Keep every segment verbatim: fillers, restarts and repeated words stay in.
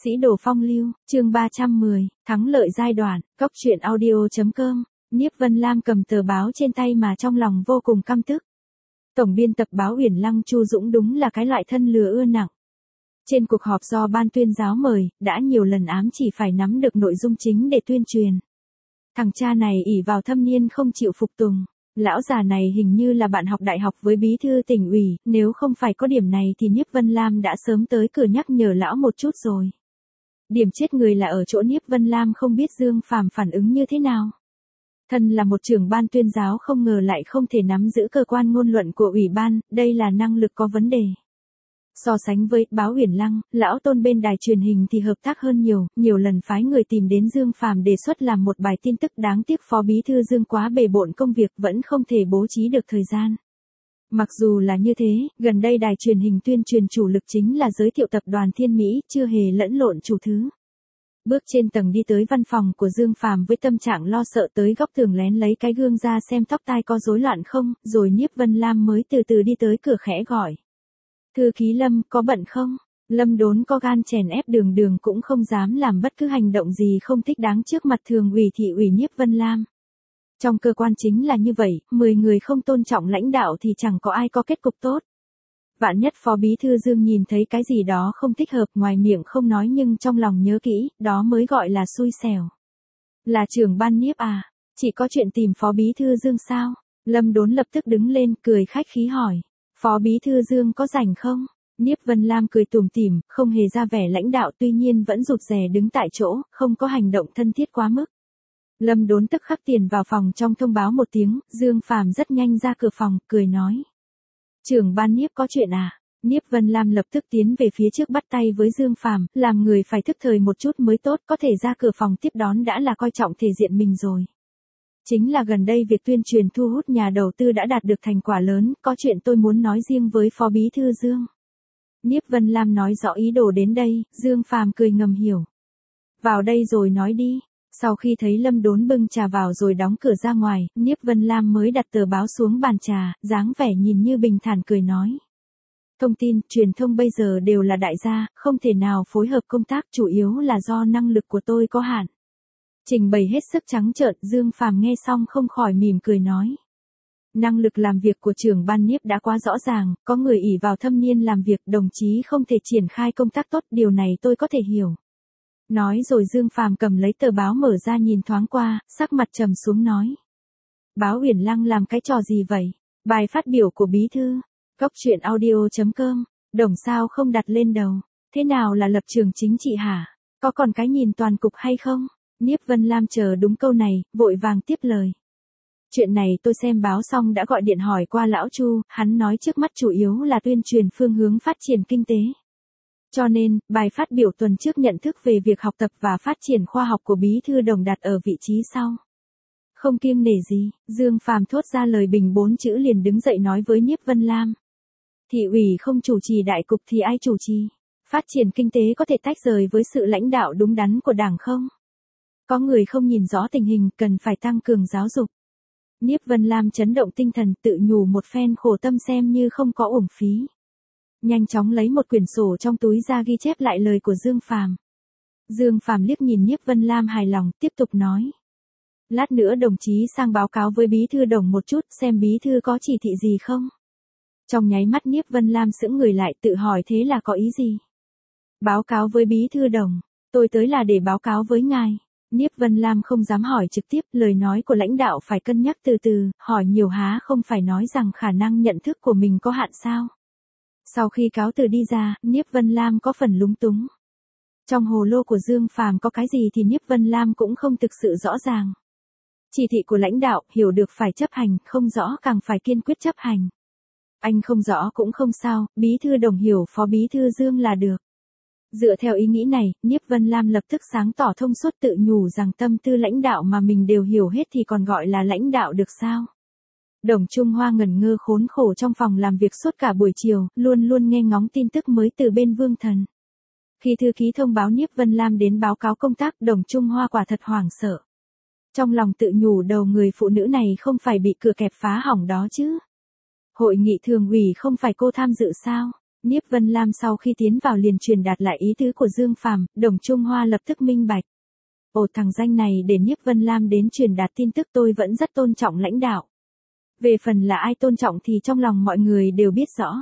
Sĩ đồ phong lưu, chương ba trăm mười, thắng lợi giai đoạn, góc truyện audio.com, Nhiếp Vân Lam cầm tờ báo trên tay mà trong lòng vô cùng căm tức. Tổng biên tập báo Uyển Lăng Chu Dũng đúng là cái loại thân lừa ưa nặng. Trên cuộc họp do ban tuyên giáo mời, đã nhiều lần ám chỉ phải nắm được nội dung chính để tuyên truyền. Thằng cha này ỷ vào thâm niên không chịu phục tùng. Lão già này hình như là bạn học đại học với bí thư tỉnh ủy, nếu không phải có điểm này thì Nhiếp Vân Lam đã sớm tới cửa nhắc nhở lão một chút rồi. Điểm chết người là ở chỗ Nhiếp Vân Lam không biết Dương Phàm phản ứng như thế nào. Thân là một trưởng ban tuyên giáo không ngờ lại không thể nắm giữ cơ quan ngôn luận của ủy ban, đây là năng lực có vấn đề. So sánh với báo Uyển Lăng, lão Tôn bên đài truyền hình thì hợp tác hơn nhiều, nhiều lần phái người tìm đến Dương Phàm đề xuất làm một bài tin tức, đáng tiếc Phó Bí thư Dương quá bề bộn công việc vẫn không thể bố trí được thời gian. Mặc dù là như thế, gần đây đài truyền hình tuyên truyền chủ lực chính là giới thiệu tập đoàn Thiên Mỹ, chưa hề lẫn lộn chủ thứ. Bước trên tầng đi tới văn phòng của Dương Phàm với tâm trạng lo sợ tới góc tường lén lấy cái gương ra xem tóc tai có rối loạn không, rồi Nhiếp Vân Lam mới từ từ đi tới cửa khẽ gọi. Thư ký Lâm, có bận không? Lâm Đốn có gan chèn ép Đường Đường cũng không dám làm bất cứ hành động gì không thích đáng trước mặt thường ủy thị ủy Nhiếp Vân Lam. Trong cơ quan chính là như vậy, mười người không tôn trọng lãnh đạo thì chẳng có ai có kết cục tốt. Vạn nhất Phó Bí thư Dương nhìn thấy cái gì đó không thích hợp, ngoài miệng không nói nhưng trong lòng nhớ kỹ, đó mới gọi là xui xẻo. Là trưởng ban Nhiếp à? Chỉ có chuyện tìm Phó Bí thư Dương sao? Lâm Đốn lập tức đứng lên cười khách khí hỏi. Phó Bí thư Dương có rảnh không? Nhiếp Vân Lam cười tủm tỉm, không hề ra vẻ lãnh đạo, tuy nhiên vẫn rụt rè đứng tại chỗ, không có hành động thân thiết quá mức. Lâm Đốn tức khắc tiền vào phòng trong thông báo một tiếng, Dương Phàm rất nhanh ra cửa phòng, cười nói. Trưởng ban Nhiếp có chuyện à? Nhiếp Vân Lam lập tức tiến về phía trước bắt tay với Dương Phàm, làm người phải thức thời một chút mới tốt, có thể ra cửa phòng tiếp đón đã là coi trọng thể diện mình rồi. Chính là gần đây việc tuyên truyền thu hút nhà đầu tư đã đạt được thành quả lớn, có chuyện tôi muốn nói riêng với Phó Bí thư Dương. Nhiếp Vân Lam nói rõ ý đồ đến đây, Dương Phàm cười ngầm hiểu. Vào đây rồi nói đi. Sau khi thấy Lâm Đốn bưng trà vào rồi đóng cửa ra ngoài, Nhiếp Vân Lam mới đặt tờ báo xuống bàn trà, dáng vẻ nhìn như bình thản cười nói. Thông tin, truyền thông bây giờ đều là đại gia, không thể nào phối hợp công tác, chủ yếu là do năng lực của tôi có hạn. Trình bày hết sức trắng trợn, Dương Phàm nghe xong không khỏi mỉm cười nói. Năng lực làm việc của trưởng ban Nhiếp đã quá rõ ràng, có người ỷ vào thâm niên làm việc, đồng chí không thể triển khai công tác tốt, điều này tôi có thể hiểu. Nói rồi Dương Phàm cầm lấy tờ báo mở ra nhìn thoáng qua, sắc mặt trầm xuống nói. Báo Uyển Lăng làm cái trò gì vậy? Bài phát biểu của bí thư. Góc truyện audio.com, đồng sao không đặt lên đầu. Thế nào là lập trường chính trị hả? Có còn cái nhìn toàn cục hay không? Nhiếp Vân Lam chờ đúng câu này, vội vàng tiếp lời. Chuyện này tôi xem báo xong đã gọi điện hỏi qua lão Chu, hắn nói trước mắt chủ yếu là tuyên truyền phương hướng phát triển kinh tế. Cho nên, bài phát biểu tuần trước nhận thức về việc học tập và phát triển khoa học của Bí thư Đồng đặt ở vị trí sau. Không kiêng nể gì, Dương Phàm thốt ra lời bình bốn chữ liền đứng dậy nói với Nhiếp Vân Lam. Thị ủy không chủ trì đại cục thì ai chủ trì? Phát triển kinh tế có thể tách rời với sự lãnh đạo đúng đắn của Đảng không? Có người không nhìn rõ tình hình, cần phải tăng cường giáo dục. Nhiếp Vân Lam chấn động tinh thần, tự nhủ một phen khổ tâm xem như không có uổng phí. Nhanh chóng lấy một quyển sổ trong túi ra ghi chép lại lời của Dương Phàm. Dương Phàm liếc nhìn Nhiếp Vân Lam hài lòng, tiếp tục nói. Lát nữa đồng chí sang báo cáo với Bí thư Đồng một chút, xem Bí thư có chỉ thị gì không? Trong nháy mắt Nhiếp Vân Lam sững người lại, tự hỏi thế là có ý gì? Báo cáo với Bí thư Đồng, tôi tới là để báo cáo với ngài. Nhiếp Vân Lam không dám hỏi trực tiếp, lời nói của lãnh đạo phải cân nhắc từ từ, hỏi nhiều há không phải nói rằng khả năng nhận thức của mình có hạn sao. Sau khi cáo từ đi ra, Nhiếp Vân Lam có phần lúng túng. Trong hồ lô của Dương Phàm có cái gì thì Nhiếp Vân Lam cũng không thực sự rõ ràng. Chỉ thị của lãnh đạo, hiểu được phải chấp hành, không rõ càng phải kiên quyết chấp hành. Anh không rõ cũng không sao, Bí thư Đồng hiểu Phó Bí thư Dương là được. Dựa theo ý nghĩ này, Nhiếp Vân Lam lập tức sáng tỏ thông suốt, tự nhủ rằng tâm tư lãnh đạo mà mình đều hiểu hết thì còn gọi là lãnh đạo được sao? Đồng Trung Hoa ngẩn ngơ khốn khổ trong phòng làm việc suốt cả buổi chiều, luôn luôn nghe ngóng tin tức mới từ bên Vương Thần. Khi thư ký thông báo Nhiếp Vân Lam đến báo cáo công tác, Đồng Trung Hoa quả thật hoảng sợ. Trong lòng tự nhủ đầu người phụ nữ này không phải bị cửa kẹp phá hỏng đó chứ. Hội nghị thường ủy không phải cô tham dự sao? Nhiếp Vân Lam sau khi tiến vào liền truyền đạt lại ý tứ của Dương Phàm, Đồng Trung Hoa lập tức minh bạch. Ồ, thằng danh này để Nhiếp Vân Lam đến truyền đạt tin tức, tôi vẫn rất tôn trọng lãnh đạo. Về phần là ai tôn trọng thì trong lòng mọi người đều biết rõ.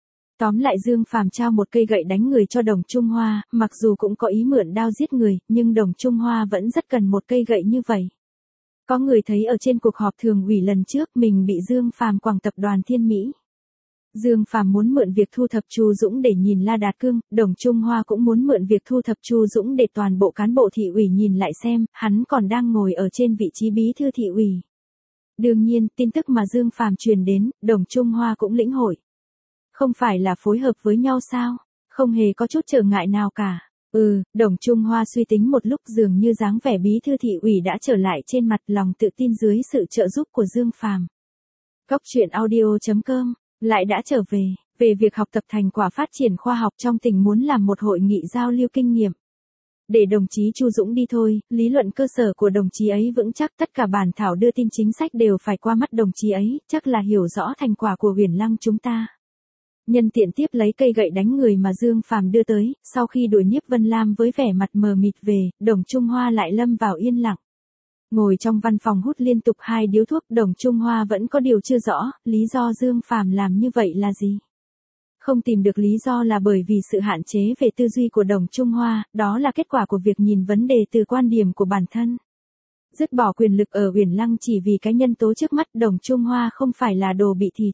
Tóm lại Dương Phàm trao một cây gậy đánh người cho Đồng Trung Hoa, mặc dù cũng có ý mượn đao giết người, nhưng Đồng Trung Hoa vẫn rất cần một cây gậy như vậy. Có người thấy ở trên cuộc họp thường ủy lần trước mình bị Dương Phàm quẳng tập đoàn Thiên Mỹ. Dương Phàm muốn mượn việc thu thập Chu Dũng để nhìn La Đạt Cương, Đồng Trung Hoa cũng muốn mượn việc thu thập Chu Dũng để toàn bộ cán bộ thị ủy nhìn lại xem, hắn còn đang ngồi ở trên vị trí bí thư thị ủy. Đương nhiên, tin tức mà Dương Phàm truyền đến, Đồng Trung Hoa cũng lĩnh hội. Không phải là phối hợp với nhau sao? Không hề có chút trở ngại nào cả. Ừ, Đồng Trung Hoa suy tính một lúc, dường như dáng vẻ bí thư thị ủy đã trở lại trên mặt, lòng tự tin dưới sự trợ giúp của Dương Phàm. Góc truyện audio chấm com lại đã trở về, về việc học tập thành quả phát triển khoa học trong tỉnh, muốn làm một hội nghị giao lưu kinh nghiệm. Để đồng chí Chu Dũng đi thôi, lý luận cơ sở của đồng chí ấy vững chắc, tất cả bản thảo đưa tin chính sách đều phải qua mắt đồng chí ấy, chắc là hiểu rõ thành quả của Huyền Lăng chúng ta. Nhân tiện tiếp lấy cây gậy đánh người mà Dương Phàm đưa tới, sau khi đuổi Nhiếp Vân Lam với vẻ mặt mờ mịt về, Đồng Trung Hoa lại lâm vào yên lặng. Ngồi trong văn phòng hút liên tục hai điếu thuốc, Đồng Trung Hoa vẫn có điều chưa rõ, lý do Dương Phàm làm như vậy là gì? Không tìm được lý do là bởi vì sự hạn chế về tư duy của Đồng Trung Hoa, đó là kết quả của việc nhìn vấn đề từ quan điểm của bản thân. Dứt bỏ quyền lực ở Huyền Lăng chỉ vì cái nhân tố trước mắt, Đồng Trung Hoa không phải là đồ bị thịt.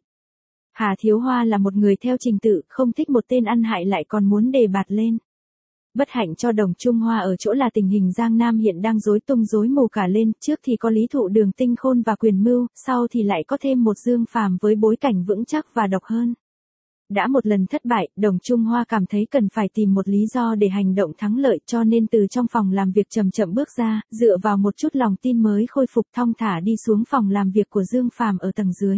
Hà Thiếu Hoa là một người theo trình tự, không thích một tên ăn hại lại còn muốn đề bạt lên. Bất hạnh cho Đồng Trung Hoa ở chỗ là tình hình Giang Nam hiện đang rối tung rối mù cả lên, trước thì có Lý Thụ Đường tinh khôn và quyền mưu, sau thì lại có thêm một Dương Phàm với bối cảnh vững chắc và độc hơn. Đã một lần thất bại, Đồng Trung Hoa cảm thấy cần phải tìm một lý do để hành động thắng lợi, cho nên từ trong phòng làm việc chậm chậm bước ra, dựa vào một chút lòng tin mới khôi phục, thong thả đi xuống phòng làm việc của Dương Phàm ở tầng dưới.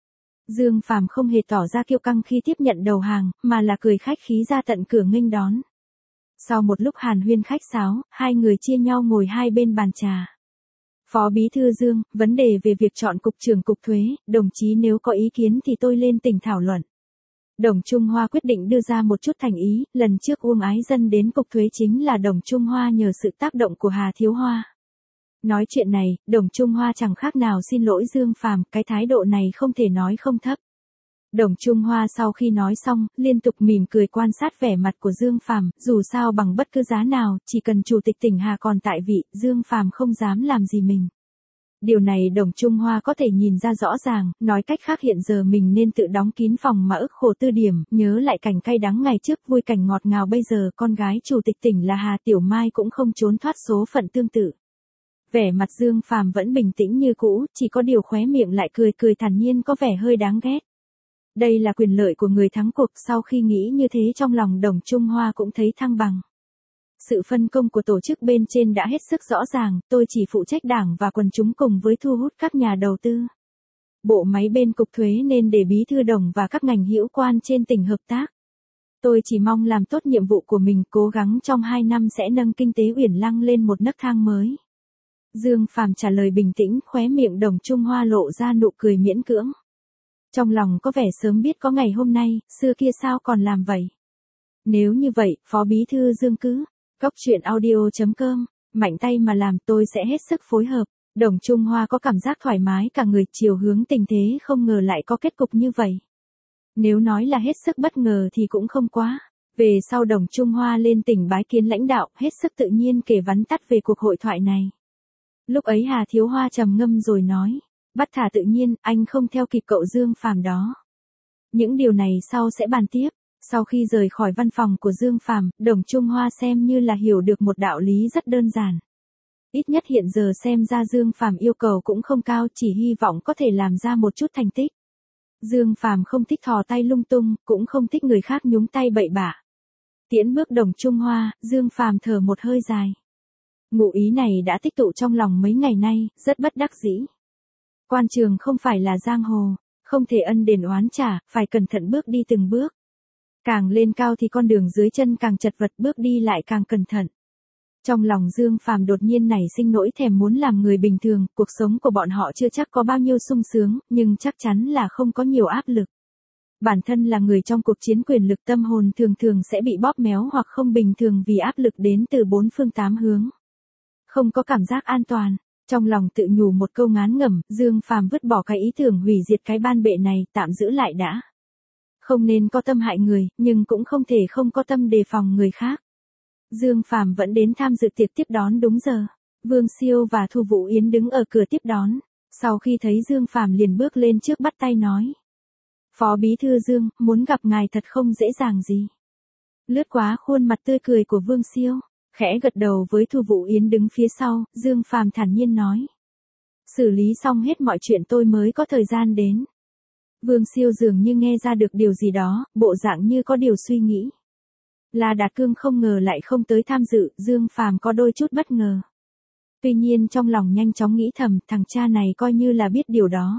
Dương Phàm không hề tỏ ra kiêu căng khi tiếp nhận đầu hàng, mà là cười khách khí ra tận cửa nghênh đón. Sau một lúc hàn huyên khách sáo, hai người chia nhau ngồi hai bên bàn trà. Phó Bí thư Dương, vấn đề về việc chọn cục trưởng cục thuế, đồng chí nếu có ý kiến thì tôi lên tỉnh thảo luận. Đồng Trung Hoa quyết định đưa ra một chút thành ý, lần trước Uông Ái Dân đến cục thuế chính là Đồng Trung Hoa nhờ sự tác động của Hà Thiếu Hoa. Nói chuyện này, Đồng Trung Hoa chẳng khác nào xin lỗi Dương Phàm, cái thái độ này không thể nói không thấp. Đồng Trung Hoa sau khi nói xong, liên tục mỉm cười quan sát vẻ mặt của Dương Phàm, dù sao bằng bất cứ giá nào, chỉ cần chủ tịch tỉnh Hà còn tại vị, Dương Phàm không dám làm gì mình. Điều này Đồng Trung Hoa có thể nhìn ra rõ ràng, nói cách khác hiện giờ mình nên tự đóng kín phòng mà ức khổ tư điểm, nhớ lại cảnh cay đắng ngày trước, vui cảnh ngọt ngào bây giờ, con gái chủ tịch tỉnh là Hà Tiểu Mai cũng không trốn thoát số phận tương tự. Vẻ mặt Dương Phàm vẫn bình tĩnh như cũ, chỉ có điều khóe miệng lại cười cười thản nhiên, có vẻ hơi đáng ghét. Đây là quyền lợi của người thắng cuộc, sau khi nghĩ như thế trong lòng Đồng Trung Hoa cũng thấy thăng bằng. Sự phân công của tổ chức bên trên đã hết sức rõ ràng, tôi chỉ phụ trách đảng và quần chúng cùng với thu hút các nhà đầu tư. Bộ máy bên cục thuế nên để Bí thư Đồng và các ngành hữu quan trên tỉnh hợp tác. Tôi chỉ mong làm tốt nhiệm vụ của mình, cố gắng trong hai năm sẽ nâng kinh tế Uyển Lăng lên một nấc thang mới. Dương Phàm trả lời bình tĩnh, khóe miệng Đồng Trung Hoa lộ ra nụ cười miễn cưỡng. Trong lòng có vẻ sớm biết có ngày hôm nay, xưa kia sao còn làm vậy. Nếu như vậy, Phó Bí thư Dương cứ, góc truyện audio chấm com, mạnh tay mà làm, tôi sẽ hết sức phối hợp. Đồng Trung Hoa có cảm giác thoải mái cả người, chiều hướng tình thế không ngờ lại có kết cục như vậy. Nếu nói là hết sức bất ngờ thì cũng không quá. Về sau Đồng Trung Hoa lên tỉnh bái kiến lãnh đạo, hết sức tự nhiên kể vắn tắt về cuộc hội thoại này. Lúc ấy Hà Thiếu Hoa trầm ngâm rồi nói, bắt thả tự nhiên, anh không theo kịp cậu Dương Phàm đó. Những điều này sau sẽ bàn tiếp. Sau khi rời khỏi văn phòng của Dương Phàm, Đồng Trung Hoa xem như là hiểu được một đạo lý rất đơn giản. Ít nhất hiện giờ xem ra Dương Phàm yêu cầu cũng không cao, chỉ hy vọng có thể làm ra một chút thành tích. Dương Phàm không thích thò tay lung tung, cũng không thích người khác nhúng tay bậy bạ. Tiễn bước Đồng Trung Hoa, Dương Phàm thở một hơi dài. Ngụ ý này đã tích tụ trong lòng mấy ngày nay, rất bất đắc dĩ. Quan trường không phải là giang hồ, không thể ân đền oán trả, phải cẩn thận bước đi từng bước. Càng lên cao thì con đường dưới chân càng chật vật, bước đi lại càng cẩn thận. Trong lòng Dương Phàm đột nhiên nảy sinh nỗi thèm muốn làm người bình thường, cuộc sống của bọn họ chưa chắc có bao nhiêu sung sướng, nhưng chắc chắn là không có nhiều áp lực. Bản thân là người trong cuộc chiến quyền lực, tâm hồn thường thường sẽ bị bóp méo hoặc không bình thường vì áp lực đến từ bốn phương tám hướng. Không có cảm giác an toàn, trong lòng tự nhủ một câu ngán ngẩm, Dương Phàm vứt bỏ cái ý tưởng hủy diệt cái ban bệ này, tạm giữ lại đã. Không nên có tâm hại người, nhưng cũng không thể không có tâm đề phòng người khác. Dương Phàm vẫn đến tham dự tiệc tiếp đón đúng giờ. Vương Siêu và Thu Vũ Yến đứng ở cửa tiếp đón. Sau khi thấy Dương Phàm liền bước lên trước bắt tay nói. Phó Bí Thư Dương, muốn gặp ngài thật không dễ dàng gì. Lướt qua khuôn mặt tươi cười của Vương Siêu, khẽ gật đầu với Thu Vũ Yến đứng phía sau, Dương Phàm thản nhiên nói. Xử lý xong hết mọi chuyện tôi mới có thời gian đến. Vương Siêu dường như nghe ra được điều gì đó, bộ dạng như có điều suy nghĩ. La Đạt Cương không ngờ lại không tới tham dự, Dương Phàm có đôi chút bất ngờ. Tuy nhiên trong lòng nhanh chóng nghĩ thầm, thằng cha này coi như là biết điều đó.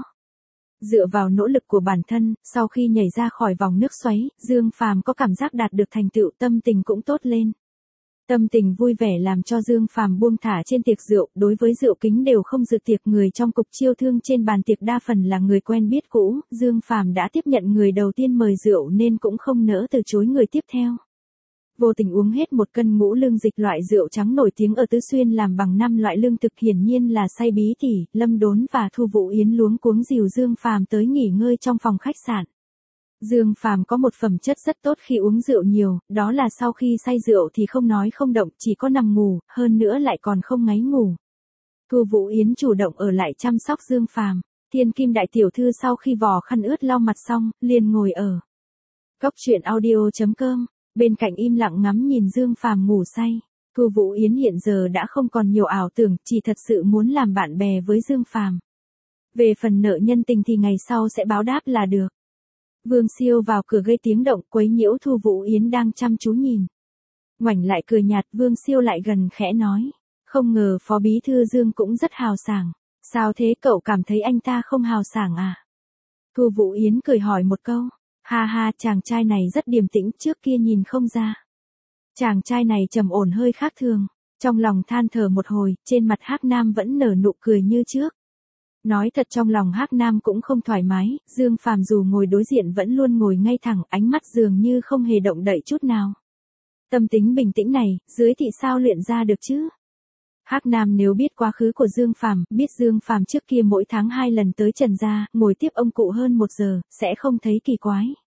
Dựa vào nỗ lực của bản thân, sau khi nhảy ra khỏi vòng nước xoáy, Dương Phàm có cảm giác đạt được thành tựu, tâm tình cũng tốt lên. Tâm tình vui vẻ làm cho Dương Phàm buông thả trên tiệc rượu, đối với rượu kính đều không dự tiệc, người trong cục chiêu thương trên bàn tiệc đa phần là người quen biết cũ, Dương Phàm đã tiếp nhận người đầu tiên mời rượu nên cũng không nỡ từ chối người tiếp theo. Vô tình uống hết một cân ngũ lương dịch, loại rượu trắng nổi tiếng ở Tứ Xuyên làm bằng năm loại lương thực, hiển nhiên là say bí tỉ. Lâm Đốn và Thu Vũ Yến luống cuống dìu Dương Phàm tới nghỉ ngơi trong phòng khách sạn. Dương Phàm có một phẩm chất rất tốt khi uống rượu nhiều, đó là sau khi say rượu thì không nói không động, chỉ có nằm ngủ, hơn nữa lại còn không ngáy ngủ. Thu Vũ Yến chủ động ở lại chăm sóc Dương Phàm. Thiên Kim đại tiểu thư sau khi vò khăn ướt lau mặt xong, liền ngồi ở góc truyện audio chấm com. Bên cạnh im lặng ngắm nhìn Dương Phàm ngủ say. Thu Vũ Yến hiện giờ đã không còn nhiều ảo tưởng, chỉ thật sự muốn làm bạn bè với Dương Phàm. Về phần nợ nhân tình thì ngày sau sẽ báo đáp là được. Vương Siêu vào cửa gây tiếng động, quấy nhiễu Thu Vũ Yến đang chăm chú nhìn. Ngoảnh lại cười nhạt, Vương Siêu lại gần khẽ nói. Không ngờ Phó Bí Thư Dương cũng rất hào sảng. Sao thế, cậu cảm thấy anh ta không hào sảng à? Thu Vũ Yến cười hỏi một câu. Ha ha, chàng trai này rất điềm tĩnh, trước kia nhìn không ra. Chàng trai này trầm ổn hơi khác thường. Trong lòng than thở một hồi, trên mặt Hắc Nam vẫn nở nụ cười như trước. Nói thật trong lòng Hắc Nam cũng không thoải mái, Dương Phàm dù ngồi đối diện vẫn luôn ngồi ngay thẳng, ánh mắt dường như không hề động đậy chút nào. Tâm tính bình tĩnh này, dưới thị sao luyện ra được chứ? Hắc Nam nếu biết quá khứ của Dương Phàm, biết Dương Phàm trước kia mỗi tháng hai lần tới Trần gia, ngồi tiếp ông cụ hơn một giờ, sẽ không thấy kỳ quái.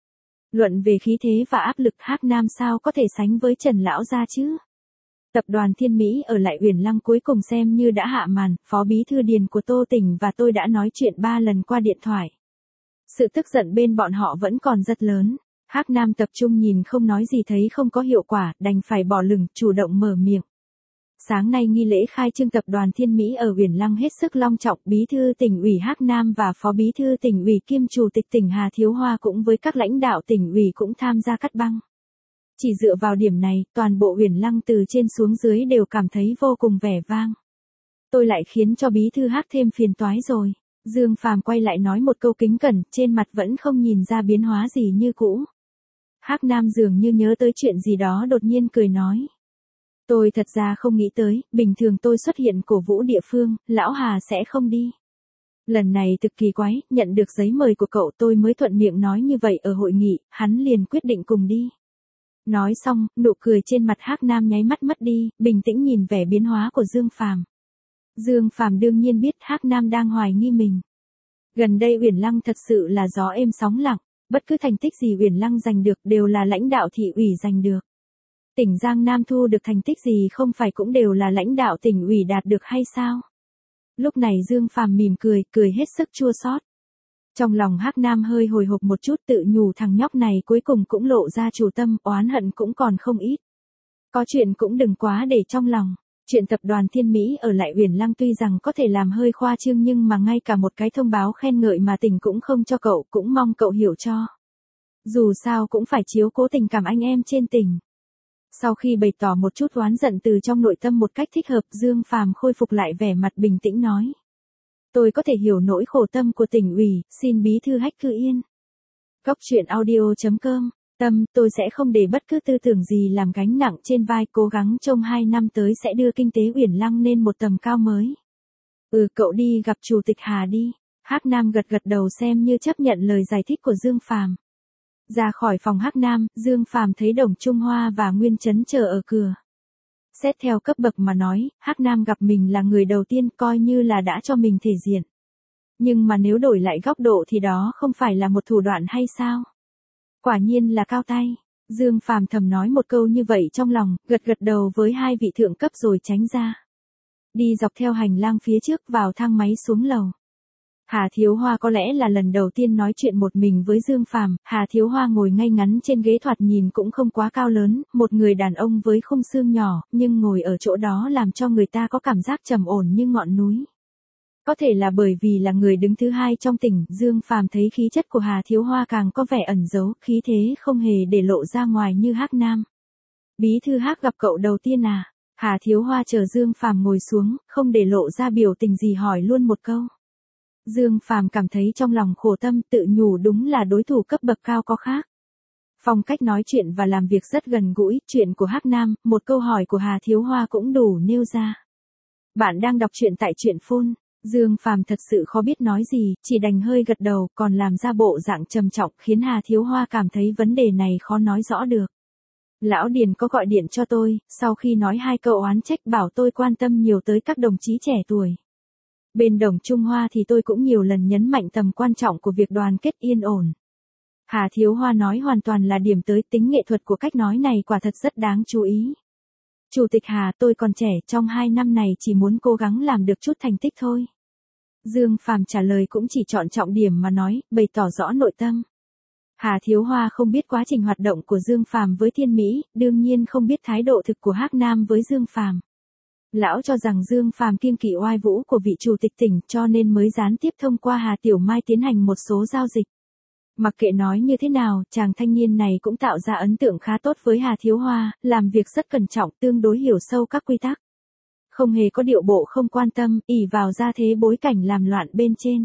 Luận về khí thế và áp lực, Hắc Nam sao có thể sánh với Trần lão gia chứ? Tập đoàn Thiên Mỹ ở lại Uyển Lăng cuối cùng xem như đã hạ màn, Phó Bí Thư Điền của Tô Tỉnh và tôi đã nói chuyện ba lần qua điện thoại. Sự tức giận bên bọn họ vẫn còn rất lớn. Hắc Nam tập trung nhìn không nói gì, thấy không có hiệu quả, đành phải bỏ lửng, chủ động mở miệng. Sáng nay nghi lễ khai trương tập đoàn Thiên Mỹ ở Uyển Lăng hết sức long trọng, Bí thư tỉnh ủy Hắc Nam và Phó Bí thư tỉnh ủy kiêm Chủ tịch tỉnh Hà Thiếu Hoa cũng với các lãnh đạo tỉnh ủy cũng tham gia cắt băng. Chỉ dựa vào điểm này, toàn bộ Uyển Lăng từ trên xuống dưới đều cảm thấy vô cùng vẻ vang. Tôi lại khiến cho Bí thư Hắc thêm phiền toái rồi. Dương Phàm quay lại nói một câu kính cẩn, trên mặt vẫn không nhìn ra biến hóa gì như cũ. Hắc Nam dường như nhớ tới chuyện gì đó đột nhiên cười nói. Tôi thật ra không nghĩ tới, bình thường tôi xuất hiện cổ vũ địa phương, lão Hà sẽ không đi. Lần này thực kỳ quái, nhận được giấy mời của cậu tôi mới thuận miệng nói như vậy ở hội nghị, hắn liền quyết định cùng đi. Nói xong, nụ cười trên mặt Hắc Nam nháy mắt mất đi, bình tĩnh nhìn vẻ biến hóa của Dương Phàm. Dương Phàm đương nhiên biết Hắc Nam đang hoài nghi mình. Gần đây Uyển Lăng thật sự là gió êm sóng lặng, bất cứ thành tích gì Uyển Lăng giành được đều là lãnh đạo thị ủy giành được. Tỉnh Giang Nam thu được thành tích gì không phải cũng đều là lãnh đạo tỉnh ủy đạt được hay sao? Lúc này Dương Phàm mỉm cười, cười hết sức chua xót. Trong lòng Hắc Nam hơi hồi hộp một chút, tự nhủ thằng nhóc này cuối cùng cũng lộ ra chủ tâm, oán hận cũng còn không ít. Có chuyện cũng đừng quá để trong lòng. Chuyện tập đoàn Thiên Mỹ ở lại Uyển Lăng tuy rằng có thể làm hơi khoa trương nhưng mà ngay cả một cái thông báo khen ngợi mà tỉnh cũng không cho cậu, cũng mong cậu hiểu cho. Dù sao cũng phải chiếu cố tình cảm anh em trên tỉnh. Sau khi bày tỏ một chút oán giận từ trong nội tâm một cách thích hợp, Dương Phàm khôi phục lại vẻ mặt bình tĩnh nói. Tôi có thể hiểu nỗi khổ tâm của tỉnh ủy, xin Bí thư Hách cứ yên. Góc truyện audio chấm com, tâm, tôi sẽ không để bất cứ tư tưởng gì làm gánh nặng trên vai, cố gắng trong hai năm tới sẽ đưa kinh tế Uyển Lăng lên một tầm cao mới. Ừ, cậu đi gặp Chủ tịch Hà đi. Hắc Nam gật gật đầu xem như chấp nhận lời giải thích của Dương Phàm. Ra khỏi phòng Hắc Nam, Dương Phàm thấy Đồng Trung Hoa và Nguyên Chấn chờ ở cửa. Xét theo cấp bậc mà nói, Hắc Nam gặp mình là người đầu tiên coi như là đã cho mình thể diện. Nhưng mà nếu đổi lại góc độ thì đó không phải là một thủ đoạn hay sao? Quả nhiên là cao tay. Dương Phàm thầm nói một câu như vậy trong lòng, gật gật đầu với hai vị thượng cấp rồi tránh ra. Đi dọc theo hành lang phía trước vào thang máy xuống lầu. Hà Thiếu Hoa có lẽ là lần đầu tiên nói chuyện một mình với Dương Phàm. Hà Thiếu Hoa ngồi ngay ngắn trên ghế thoạt nhìn cũng không quá cao lớn, một người đàn ông với khung xương nhỏ, nhưng ngồi ở chỗ đó làm cho người ta có cảm giác trầm ổn như ngọn núi. Có thể là bởi vì là người đứng thứ hai trong tỉnh, Dương Phàm thấy khí chất của Hà Thiếu Hoa càng có vẻ ẩn giấu, khí thế không hề để lộ ra ngoài như Hắc Nam. Bí thư Hắc gặp cậu đầu tiên à? Hà Thiếu Hoa chờ Dương Phàm ngồi xuống, không để lộ ra biểu tình gì hỏi luôn một câu. Dương Phàm cảm thấy trong lòng khổ tâm, tự nhủ đúng là đối thủ cấp bậc cao có khác. Phong cách nói chuyện và làm việc rất gần gũi, chuyện của Hắc Nam, một câu hỏi của Hà Thiếu Hoa cũng đủ nêu ra. Bạn đang đọc truyện tại truyện phun. Dương Phàm thật sự khó biết nói gì, chỉ đành hơi gật đầu, còn làm ra bộ dạng trầm trọng khiến Hà Thiếu Hoa cảm thấy vấn đề này khó nói rõ được. Lão Điền có gọi điện cho tôi, sau khi nói hai câu oán trách bảo tôi quan tâm nhiều tới các đồng chí trẻ tuổi. Bên Đồng Trung Hoa thì tôi cũng nhiều lần nhấn mạnh tầm quan trọng của việc đoàn kết yên ổn. Hà Thiếu Hoa nói hoàn toàn là điểm tới, tính nghệ thuật của cách nói này quả thật rất đáng chú ý. Chủ tịch Hà, tôi còn trẻ, trong hai năm này chỉ muốn cố gắng làm được chút thành tích thôi. Dương Phàm trả lời cũng chỉ chọn trọng điểm mà nói, bày tỏ rõ nội tâm. Hà Thiếu Hoa không biết quá trình hoạt động của Dương Phàm với Thiên Mỹ, đương nhiên không biết thái độ thực của Hắc Nam với Dương Phàm. Lão cho rằng Dương Phàm kiêng kỵ oai vũ của vị chủ tịch tỉnh cho nên mới gián tiếp thông qua Hà Tiểu Mai tiến hành một số giao dịch. Mặc kệ nói như thế nào, chàng thanh niên này cũng tạo ra ấn tượng khá tốt với Hà Thiếu Hoa, làm việc rất cẩn trọng, tương đối hiểu sâu các quy tắc. Không hề có điệu bộ không quan tâm, ỷ vào ra thế bối cảnh làm loạn bên trên.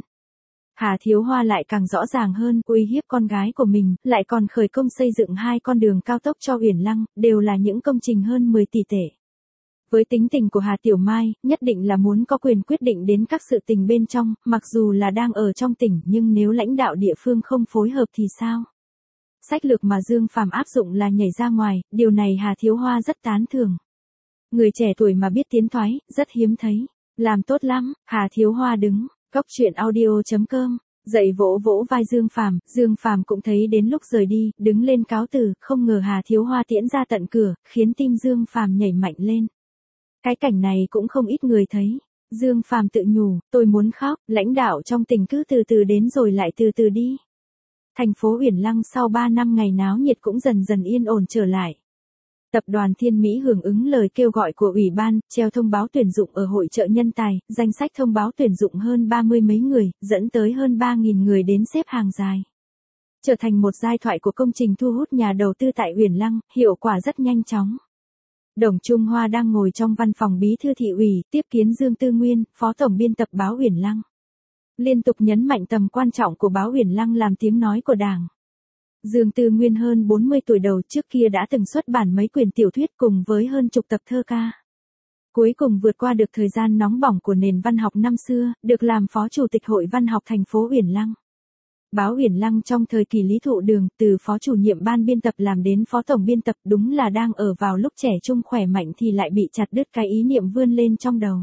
Hà Thiếu Hoa lại càng rõ ràng hơn, uy hiếp con gái của mình, lại còn khởi công xây dựng hai con đường cao tốc cho Uyển Lăng, đều là những công trình hơn mười tỷ tệ. Với tính tình của Hà Tiểu Mai, nhất định là muốn có quyền quyết định đến các sự tình bên trong, mặc dù là đang ở trong tỉnh nhưng nếu lãnh đạo địa phương không phối hợp thì sao? Sách lược mà Dương Phàm áp dụng là nhảy ra ngoài, điều này Hà Thiếu Hoa rất tán thưởng. Người trẻ tuổi mà biết tiến thoái, rất hiếm thấy. Làm tốt lắm, Hà Thiếu Hoa đứng, góc truyện audio chấm com, dậy vỗ vỗ vai Dương Phàm, Dương Phàm cũng thấy đến lúc rời đi, đứng lên cáo từ, không ngờ Hà Thiếu Hoa tiễn ra tận cửa, khiến tim Dương Phàm nhảy mạnh lên. Cái cảnh này cũng không ít người thấy. Dương Phàm tự nhủ, tôi muốn khóc, lãnh đạo trong tỉnh cứ từ từ đến rồi lại từ từ đi. Thành phố Uyển Lăng sau ba năm ngày náo nhiệt cũng dần dần yên ổn trở lại. Tập đoàn Thiên Mỹ hưởng ứng lời kêu gọi của Ủy ban, treo thông báo tuyển dụng ở hội chợ nhân tài, danh sách thông báo tuyển dụng hơn ba mươi mấy người, dẫn tới hơn ba nghìn người đến xếp hàng dài. Trở thành một giai thoại của công trình thu hút nhà đầu tư tại Uyển Lăng, hiệu quả rất nhanh chóng. Đồng Trung Hoa đang ngồi trong văn phòng bí thư thị ủy, tiếp kiến Dương Tư Nguyên, phó tổng biên tập báo Uyển Lăng. Liên tục nhấn mạnh tầm quan trọng của báo Uyển Lăng làm tiếng nói của Đảng. Dương Tư Nguyên hơn bốn mươi tuổi đầu, trước kia đã từng xuất bản mấy quyển tiểu thuyết cùng với hơn chục tập thơ ca. Cuối cùng vượt qua được thời gian nóng bỏng của nền văn học năm xưa, được làm phó chủ tịch hội văn học thành phố Uyển Lăng. Báo Uyển Lăng trong thời kỳ Lý Thụ Đường, từ phó chủ nhiệm ban biên tập làm đến phó tổng biên tập, đúng là đang ở vào lúc trẻ trung khỏe mạnh thì lại bị chặt đứt cái ý niệm vươn lên trong đầu.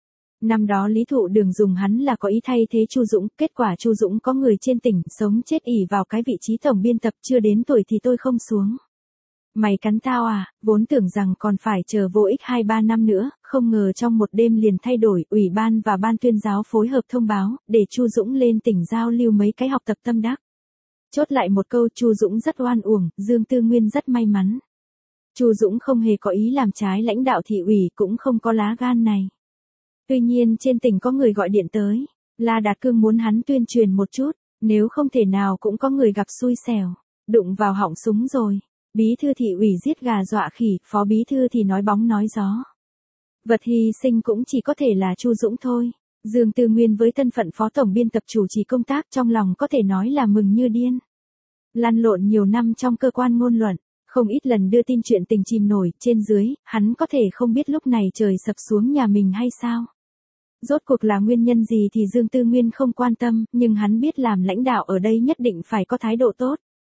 Năm đó Lý Thụ Đường dùng hắn là có ý thay thế Chu Dũng, kết quả Chu Dũng có người trên tỉnh, sống chết ỷ vào cái vị trí tổng biên tập, chưa đến tuổi thì tôi không xuống. Mày cắn tao à, vốn tưởng rằng còn phải chờ vô ích hai ba năm nữa, không ngờ trong một đêm liền thay đổi, ủy ban và ban tuyên giáo phối hợp thông báo, để Chu Dũng lên tỉnh giao lưu mấy cái học tập tâm đắc. Chốt lại một câu, Chu Dũng rất oan uổng, Dương Tư Nguyên rất may mắn. Chu Dũng không hề có ý làm trái lãnh đạo thị ủy, cũng không có lá gan này. Tuy nhiên trên tỉnh có người gọi điện tới, La Đạt Cương muốn hắn tuyên truyền một chút, nếu không thể nào cũng có người gặp xui xẻo, đụng vào họng súng rồi. Bí thư thị ủy giết gà dọa khỉ, phó bí thư thì nói bóng nói gió. Vật hy sinh cũng chỉ có thể là Chu Dũng thôi. Dương Tư Nguyên với thân phận phó tổng biên tập chủ trì công tác trong lòng có thể nói là mừng như điên. Lăn lộn nhiều năm trong cơ quan ngôn luận, không ít lần đưa tin chuyện tình chìm nổi trên dưới, hắn có thể không biết lúc này trời sập xuống nhà mình hay sao. Rốt cuộc là nguyên nhân gì thì Dương Tư Nguyên không quan tâm, nhưng hắn biết làm lãnh đạo ở đây nhất định phải có thái độ tốt.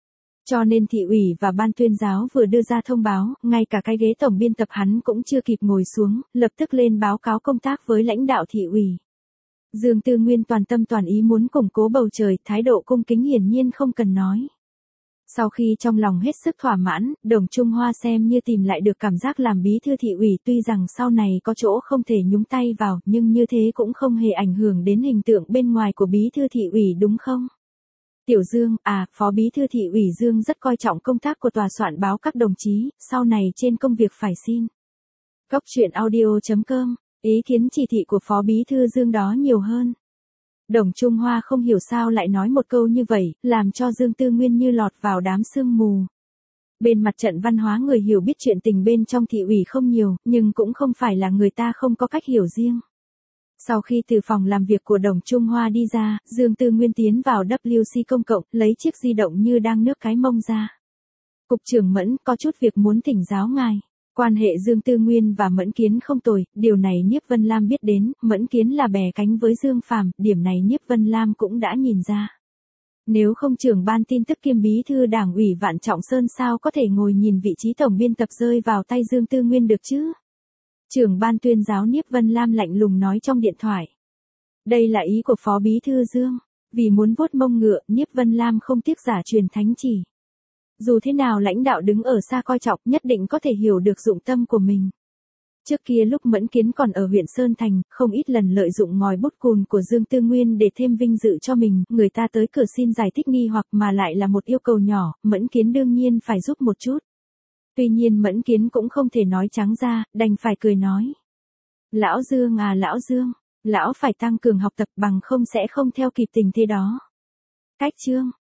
Cho nên thị ủy và ban tuyên giáo vừa đưa ra thông báo, ngay cả cái ghế tổng biên tập hắn cũng chưa kịp ngồi xuống, lập tức lên báo cáo công tác với lãnh đạo thị ủy. Dương Tư Nguyên toàn tâm toàn ý muốn củng cố bầu trời, thái độ cung kính hiển nhiên không cần nói. Sau khi trong lòng hết sức thỏa mãn, Đồng Trung Hoa xem như tìm lại được cảm giác làm bí thư thị ủy, tuy rằng sau này có chỗ không thể nhúng tay vào, nhưng như thế cũng không hề ảnh hưởng đến hình tượng bên ngoài của bí thư thị ủy đúng không? Tiểu Dương, à, phó bí thư thị ủy Dương rất coi trọng công tác của tòa soạn báo các đồng chí, sau này trên công việc phải xin. Góc truyện audio chấm com, ý kiến chỉ thị của phó bí thư Dương đó nhiều hơn. Đồng Trung Hoa không hiểu sao lại nói một câu như vậy, làm cho Dương Tư Nguyên như lọt vào đám sương mù. Bên mặt trận văn hóa người hiểu biết chuyện tình bên trong thị ủy không nhiều, nhưng cũng không phải là người ta không có cách hiểu riêng. Sau khi từ phòng làm việc của Đồng Trung Hoa đi ra, Dương Tư Nguyên tiến vào W C công cộng, lấy chiếc di động như đang nước cái mông ra. Cục trưởng Mẫn, có chút việc muốn thỉnh giáo ngài. Quan hệ Dương Tư Nguyên và Mẫn Kiến không tồi, điều này Nhiếp Vân Lam biết đến, Mẫn Kiến là bè cánh với Dương Phàm, điểm này Nhiếp Vân Lam cũng đã nhìn ra. Nếu không trưởng ban tin tức kiêm bí thư đảng ủy Vạn Trọng Sơn sao có thể ngồi nhìn vị trí tổng biên tập rơi vào tay Dương Tư Nguyên được chứ? Trưởng ban tuyên giáo Nhiếp Vân Lam lạnh lùng nói trong điện thoại. Đây là ý của phó bí thư Dương, vì muốn vuốt mông ngựa, Nhiếp Vân Lam không tiếc giả truyền thánh chỉ. Dù thế nào lãnh đạo đứng ở xa coi trọng nhất định có thể hiểu được dụng tâm của mình. Trước kia lúc Mẫn Kiến còn ở huyện Sơn Thành, không ít lần lợi dụng ngòi bút cùn của Dương Tư Nguyên để thêm vinh dự cho mình, người ta tới cửa xin giải thích nghi hoặc mà lại là một yêu cầu nhỏ, Mẫn Kiến đương nhiên phải giúp một chút. Tuy nhiên Mẫn Kiến cũng không thể nói trắng ra, đành phải cười nói. Lão Dương à lão Dương, lão phải tăng cường học tập bằng không sẽ không theo kịp tình thế đó. Cách chương.